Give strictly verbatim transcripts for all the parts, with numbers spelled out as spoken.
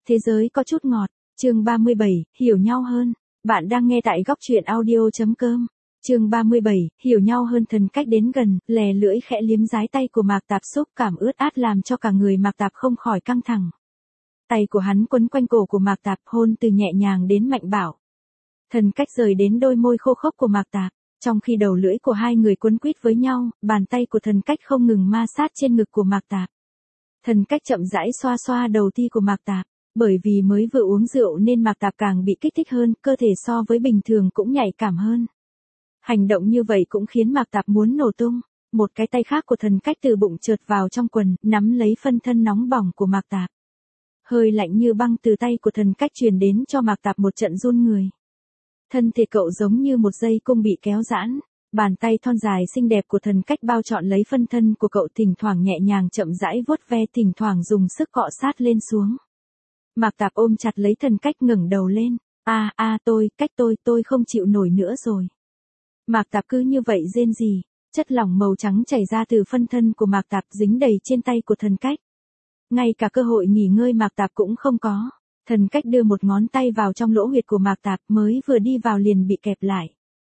Thế giới có chút ngọt, chương ba mươi bảy, hiểu nhau hơn. Bạn đang nghe tại góc truyện audio.com. Chương ba mươi bảy, hiểu nhau hơn. Thần cách đến gần, lè lưỡi khẽ liếm dái tay của Mạc Tạp, xúc cảm ướt át làm cho cả người Mạc Tạp không khỏi căng thẳng. Tay của hắn quấn quanh cổ của Mạc Tạp, hôn từ nhẹ nhàng đến mạnh bạo. Thần cách rời đến đôi môi khô khốc của Mạc Tạp, trong khi đầu lưỡi của hai người quấn quýt với nhau, bàn tay của thần cách không ngừng ma sát trên ngực của Mạc Tạp. Thần cách chậm rãi xoa xoa đầu ti của Mạc Tạp, bởi vì mới vừa uống rượu nên Mạc Tạp càng bị kích thích hơn, cơ thể so với bình thường cũng nhạy cảm hơn. Hành động như vậy cũng khiến Mạc Tạp muốn nổ tung. Một cái tay khác của thần cách từ bụng trượt vào trong quần, nắm lấy phân thân nóng bỏng của Mạc Tạp. Hơi lạnh như băng từ tay của thần cách truyền đến cho Mạc Tạp một trận run người. Thân thể cậu giống như một dây cung bị kéo giãn, bàn tay thon dài xinh đẹp của thần cách bao trọn lấy phân thân của cậu, thỉnh thoảng nhẹ nhàng chậm rãi vuốt ve, thỉnh thoảng dùng sức cọ sát lên xuống. Mạc Tạp ôm chặt lấy thần cách, ngẩng đầu lên. A a tôi, cách tôi, tôi không chịu nổi nữa rồi. Mạc Tạp cứ như vậy rên rỉ, chất lỏng màu trắng chảy ra từ phân thân của Mạc Tạp dính đầy trên tay của thần cách. Ngay cả cơ hội nghỉ ngơi Mạc Tạp cũng không có. Thần cách đưa một ngón tay vào trong lỗ huyệt của Mạc Tạp, mới vừa đi vào liền bị kẹp lại.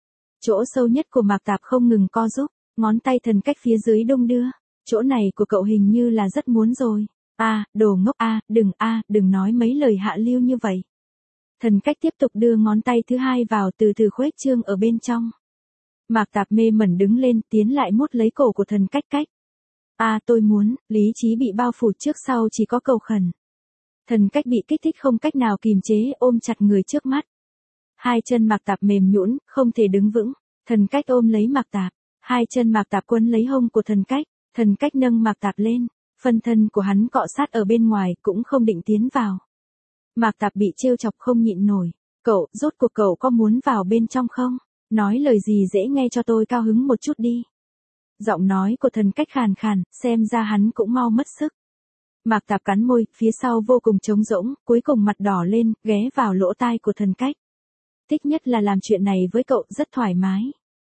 Chỗ sâu nhất của Mạc Tạp không ngừng co rúm, ngón tay thần cách phía dưới đung đưa. Chỗ này của cậu hình như là rất muốn rồi. A, à, đồ ngốc a, à, đừng a, à, đừng nói mấy lời hạ lưu như vậy. Thần cách tiếp tục đưa ngón tay thứ hai vào, từ từ khuếch trương ở bên trong. Mạc Tạp mê mẩn đứng lên, tiến lại mút lấy cổ của thần cách cách. A, à, tôi muốn, lý trí bị bao phủ, trước sau chỉ có cầu khẩn. Thần cách bị kích thích không cách nào kìm chế, ôm chặt người trước mắt. Hai chân Mạc Tạp mềm nhũn, không thể đứng vững. Thần cách ôm lấy Mạc Tạp, hai chân Mạc Tạp quấn lấy hông của thần cách. Thần cách nâng Mạc Tạp lên, phân thân của hắn cọ sát ở bên ngoài, cũng không định tiến vào. Mạc Tạp bị trêu chọc không nhịn nổi. Cậu, rốt cuộc cậu có muốn vào bên trong không? Nói lời gì dễ nghe cho tôi cao hứng một chút đi. Giọng nói của thần cách khàn khàn, xem ra hắn cũng mau mất sức. Mạc Tạp cắn môi, phía sau vô cùng trống rỗng, cuối cùng mặt đỏ lên, ghé vào lỗ tai của thần cách. Thích nhất là làm chuyện này với cậu, rất thoải mái.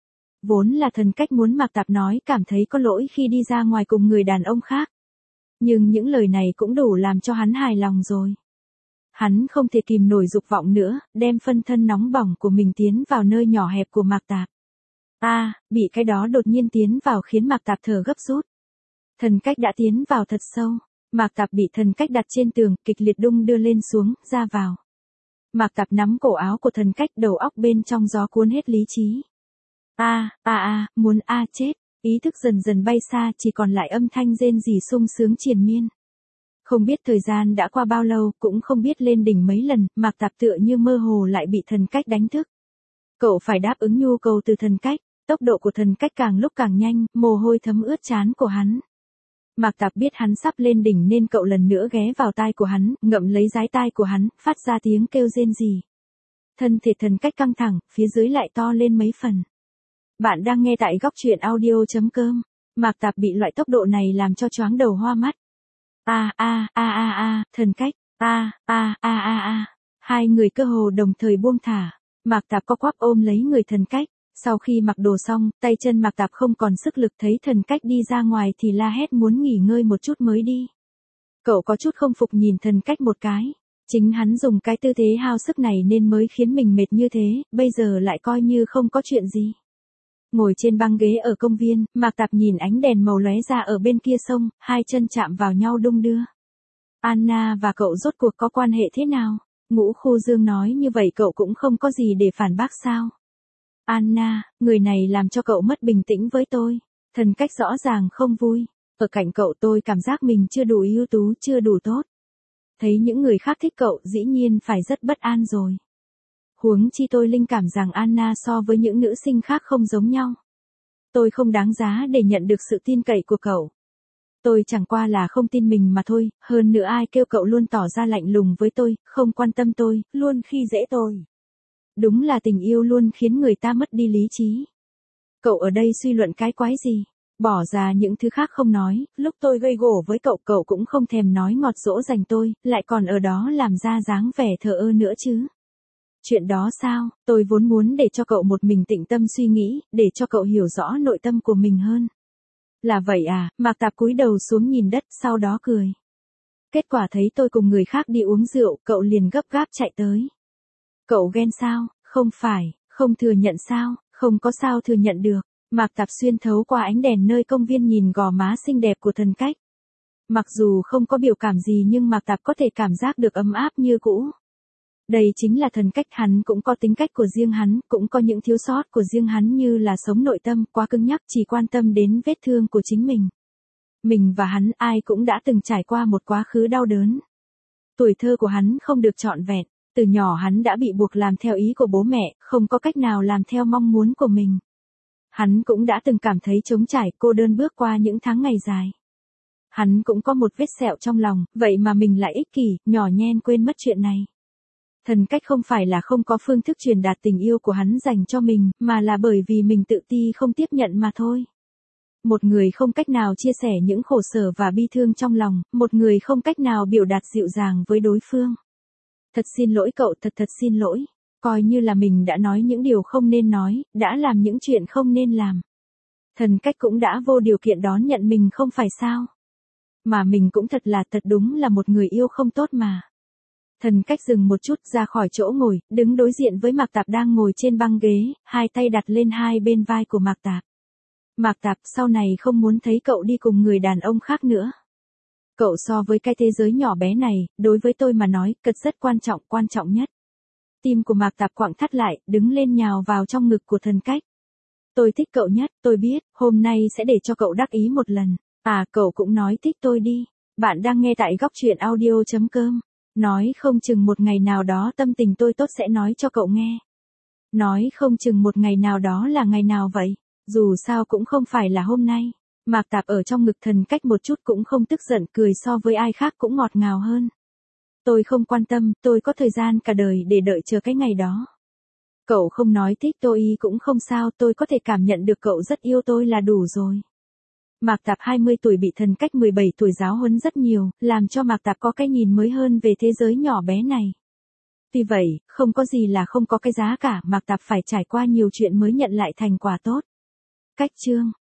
Vốn là thần cách muốn Mạc Tạp nói cảm thấy có lỗi khi đi ra ngoài cùng người đàn ông khác. Nhưng những lời này cũng đủ làm cho hắn hài lòng rồi. Hắn không thể kìm nổi dục vọng nữa, đem phân thân nóng bỏng của mình tiến vào nơi nhỏ hẹp của Mạc Tạp. A, à, bị cái đó đột nhiên tiến vào khiến Mạc Tạp thở gấp rút. Thần cách đã tiến vào thật sâu. Mạc Tạp bị thần cách đặt trên tường, kịch liệt đung đưa lên xuống, ra vào. Mạc Tạp nắm cổ áo của thần cách, đầu óc bên trong gió cuốn hết lý trí. A, a a, muốn a à, chết, ý thức dần dần bay xa, chỉ còn lại âm thanh rên rỉ sung sướng triền miên. Không biết thời gian đã qua bao lâu, cũng không biết lên đỉnh mấy lần, Mạc Tạp tựa như mơ hồ lại bị thần cách đánh thức. Cậu phải đáp ứng nhu cầu từ thần cách, tốc độ của thần cách càng lúc càng nhanh, mồ hôi thấm ướt trán của hắn. Mạc Tạp biết hắn sắp lên đỉnh nên cậu lần nữa ghé vào tai của hắn, ngậm lấy dái tai của hắn, phát ra tiếng kêu rên rỉ. Thân thể thần cách căng thẳng, phía dưới lại to lên mấy phần. Bạn đang nghe tại góc truyện audio.com. Mạc Tạp bị loại tốc độ này làm cho choáng đầu hoa mắt. A a a a a, thần cách, a a a a a. Hai người cơ hồ đồng thời buông thả. Mạc Tạp co quắp ôm lấy người thần cách. Sau khi mặc đồ xong, tay chân Mạc Tạp không còn sức lực, thấy thần cách đi ra ngoài thì la hét muốn nghỉ ngơi một chút mới đi. Cậu có chút không phục nhìn thần cách một cái. Chính hắn dùng cái tư thế hao sức này nên mới khiến mình mệt như thế, bây giờ lại coi như không có chuyện gì. Ngồi trên băng ghế ở công viên, Mạc Tạp nhìn ánh đèn màu lóe ra ở bên kia sông, hai chân chạm vào nhau đung đưa. Anna và cậu rốt cuộc có quan hệ thế nào? Ngũ Khu Dương nói như vậy cậu cũng không có gì để phản bác sao? Anna, người này làm cho cậu mất bình tĩnh với tôi. Thần cách rõ ràng không vui. Ở cạnh cậu tôi cảm giác mình chưa đủ ưu tú, chưa đủ tốt. Thấy những người khác thích cậu dĩ nhiên phải rất bất an rồi. Huống chi tôi linh cảm rằng Anna so với những nữ sinh khác không giống nhau. Tôi không đáng giá để nhận được sự tin cậy của cậu. Tôi chẳng qua là không tin mình mà thôi, hơn nữa ai kêu cậu luôn tỏ ra lạnh lùng với tôi, không quan tâm tôi, luôn khi dễ tôi. Đúng là tình yêu luôn khiến người ta mất đi lý trí. Cậu ở đây suy luận cái quái gì? Bỏ ra những thứ khác không nói, lúc tôi gây gổ với cậu cậu cũng không thèm nói ngọt dỗ dành tôi, lại còn ở đó làm ra dáng vẻ thờ ơ nữa chứ. Chuyện đó sao, tôi vốn muốn để cho cậu một mình tĩnh tâm suy nghĩ, để cho cậu hiểu rõ nội tâm của mình hơn. Là vậy à, Mạc Tạp cúi đầu xuống nhìn đất, sau đó cười. Kết quả thấy tôi cùng người khác đi uống rượu, cậu liền gấp gáp chạy tới. Cậu ghen sao? Không phải, không thừa nhận sao? Không có sao thừa nhận được. Mạc Tạp xuyên thấu qua ánh đèn nơi công viên nhìn gò má xinh đẹp của Thần Cách. Mặc dù không có biểu cảm gì nhưng Mạc Tạp có thể cảm giác được ấm áp như cũ. Đây chính là Thần Cách, hắn cũng có tính cách của riêng hắn, cũng có những thiếu sót của riêng hắn như là sống nội tâm quá cứng nhắc, chỉ quan tâm đến vết thương của chính mình. Mình và hắn ai cũng đã từng trải qua một quá khứ đau đớn. Tuổi thơ của hắn không được trọn vẹn, từ nhỏ hắn đã bị buộc làm theo ý của bố mẹ, không có cách nào làm theo mong muốn của mình. Hắn cũng đã từng cảm thấy trống trải, cô đơn bước qua những tháng ngày dài. Hắn cũng có một vết sẹo trong lòng, vậy mà mình lại ích kỷ, nhỏ nhen quên mất chuyện này. Thần Cách không phải là không có phương thức truyền đạt tình yêu của hắn dành cho mình, mà là bởi vì mình tự ti không tiếp nhận mà thôi. Một người không cách nào chia sẻ những khổ sở và bi thương trong lòng, một người không cách nào biểu đạt dịu dàng với đối phương. Thật xin lỗi cậu, thật thật xin lỗi. Coi như là mình đã nói những điều không nên nói, đã làm những chuyện không nên làm. Thần Cách cũng đã vô điều kiện đón nhận mình không phải sao. Mà mình cũng thật là thật đúng là một người yêu không tốt mà. Thần Cách dừng một chút ra khỏi chỗ ngồi, đứng đối diện với Mạc Tạp đang ngồi trên băng ghế, hai tay đặt lên hai bên vai của Mạc Tạp. Mạc Tạp, sau này không muốn thấy cậu đi cùng người đàn ông khác nữa. Cậu so với cái thế giới nhỏ bé này, đối với tôi mà nói, cật rất quan trọng, quan trọng nhất. Tim của Mạc Tạp quặn thắt lại, đứng lên nhào vào trong ngực của Thần Cách. Tôi thích cậu nhất, tôi biết, hôm nay sẽ để cho cậu đắc ý một lần. À, cậu cũng nói thích tôi đi. Bạn đang nghe tại góc truyện audio chấm com. Nói không chừng một ngày nào đó tâm tình tôi tốt sẽ nói cho cậu nghe. Nói không chừng một ngày nào đó là ngày nào vậy? Dù sao cũng không phải là hôm nay. Mạc Tạp ở trong ngực Thần Cách một chút cũng không tức giận, cười so với ai khác cũng ngọt ngào hơn. Tôi không quan tâm, tôi có thời gian cả đời để đợi chờ cái ngày đó. Cậu không nói thích tôi cũng không sao, tôi có thể cảm nhận được cậu rất yêu tôi là đủ rồi. Mạc Tạp hai mươi tuổi bị Thần Cách mười bảy tuổi giáo huấn rất nhiều, làm cho Mạc Tạp có cái nhìn mới hơn về thế giới nhỏ bé này. Tuy vậy, không có gì là không có cái giá cả, Mạc Tạp phải trải qua nhiều chuyện mới nhận lại thành quả tốt. Cách chương